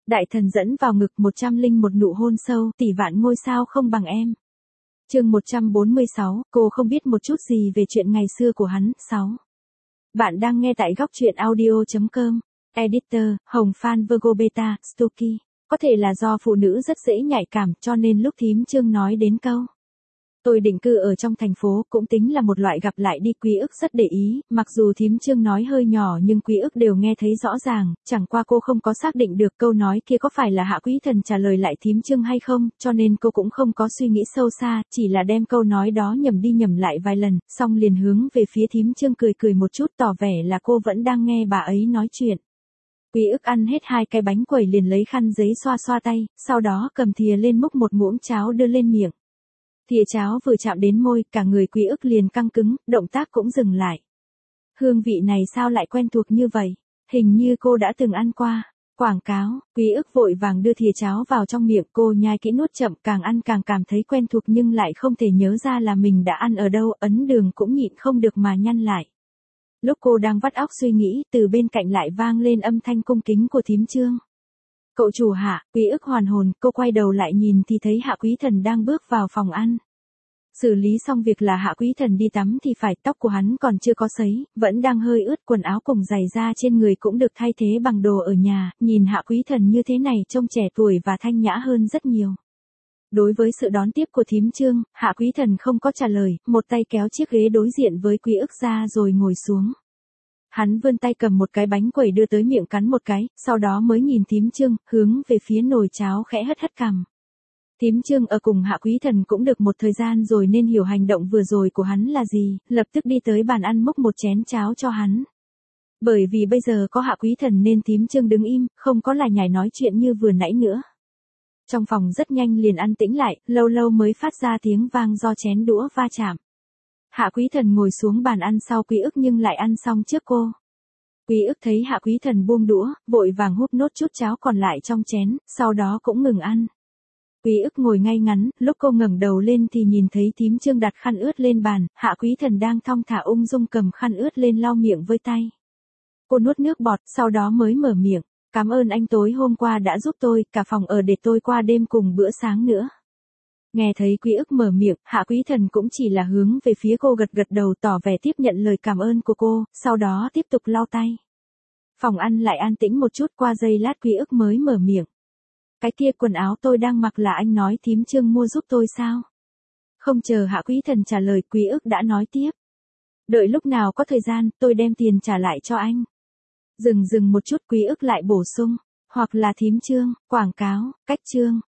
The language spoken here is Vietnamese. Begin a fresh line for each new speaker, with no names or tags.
Đại thần dẫn vào ngực 101 nụ hôn sâu, tỷ vạn ngôi sao không bằng em. Chương 146, cô không biết một chút gì về chuyện ngày xưa của hắn. 6. Bạn đang nghe tại góc truyện audio.com. Editor, Hồng Phan Virgo Beta, Stucky. Có thể là do phụ nữ rất dễ nhạy cảm cho nên lúc thím Trương nói đến câu tôi định cư ở trong thành phố cũng tính là một loại gặp lại đi, Quý Ức rất để ý, mặc dù thím Trương nói hơi nhỏ nhưng Quý Ức đều nghe thấy rõ ràng, chẳng qua cô không có xác định được câu nói kia có phải là Hạ Quý Thần trả lời lại thím Trương hay không, cho nên cô cũng không có suy nghĩ sâu xa, chỉ là đem câu nói đó nhẩm đi nhẩm lại vài lần, xong liền hướng về phía thím Trương cười cười một chút tỏ vẻ là cô vẫn đang nghe bà ấy nói chuyện. Quý Ức ăn hết 2 cái bánh quẩy liền lấy khăn giấy xoa xoa tay, sau đó cầm thìa lên múc một muỗng cháo đưa lên miệng. Thìa cháo vừa chạm đến môi, cả người Quý Ức liền căng cứng, động tác cũng dừng lại. Hương vị này sao lại quen thuộc như vậy? Hình như cô đã từng ăn qua. Quảng cáo, Quý Ức vội vàng đưa thìa cháo vào trong miệng, cô nhai kỹ nuốt chậm, càng ăn càng cảm thấy quen thuộc nhưng lại không thể nhớ ra là mình đã ăn ở đâu, ấn đường cũng nhịn không được mà nhăn lại. Lúc cô đang vắt óc suy nghĩ, từ bên cạnh lại vang lên âm thanh cung kính của thím Trương. Cậu chủ Hạ. Quý Ức hoàn hồn, cô quay đầu lại nhìn thì thấy Hạ Quý Thần đang bước vào phòng ăn. Xử lý xong việc là Hạ Quý Thần đi tắm thì phải, tóc của hắn còn chưa có sấy, vẫn đang hơi ướt, quần áo cùng giày da trên người cũng được thay thế bằng đồ ở nhà, nhìn Hạ Quý Thần như thế này trông trẻ tuổi và thanh nhã hơn rất nhiều. Đối với sự đón tiếp của thím Trương, Hạ Quý Thần không có trả lời, một tay kéo chiếc ghế đối diện với Quý Ức ra rồi ngồi xuống. Hắn vươn tay cầm một cái bánh quẩy đưa tới miệng cắn một cái, sau đó mới nhìn thím Trương, hướng về phía nồi cháo khẽ hất hất cằm. Thím Trương ở cùng Hạ Quý Thần cũng được một thời gian rồi nên hiểu hành động vừa rồi của hắn là gì, lập tức đi tới bàn ăn múc một chén cháo cho hắn. Bởi vì bây giờ có Hạ Quý Thần nên thím Trương đứng im, không có lải nhải nói chuyện như vừa nãy nữa. Trong phòng rất nhanh liền an tĩnh lại, lâu lâu mới phát ra tiếng vang do chén đũa va chạm. Hạ Quý Thần ngồi xuống bàn ăn sau Quý Ức nhưng lại ăn xong trước cô. Quý Ức thấy Hạ Quý Thần buông đũa, vội vàng húp nốt chút cháo còn lại trong chén, sau đó cũng ngừng ăn. Quý Ức ngồi ngay ngắn, lúc cô ngẩng đầu lên thì nhìn thấy thím Trương đặt khăn ướt lên bàn, Hạ Quý Thần đang thong thả ung dung cầm khăn ướt lên lau miệng với tay. Cô nuốt nước bọt, sau đó mới mở miệng, cảm ơn anh tối hôm qua đã giúp tôi, cả phòng ở để tôi qua đêm cùng bữa sáng nữa. Nghe thấy Quý Ức mở miệng, Hạ Quý Thần cũng chỉ là hướng về phía cô gật gật đầu tỏ vẻ tiếp nhận lời cảm ơn của cô, sau đó tiếp tục lau tay. Phòng ăn lại an tĩnh một chút, qua giây lát Quý Ức mới mở miệng. Cái kia quần áo tôi đang mặc là anh nói thím Trương mua giúp tôi sao? Không chờ Hạ Quý Thần trả lời, Quý Ức đã nói tiếp. Đợi lúc nào có thời gian, tôi đem tiền trả lại cho anh. Dừng một chút, Quý Ức lại bổ sung, hoặc là thím Trương, quảng cáo, cách Trương.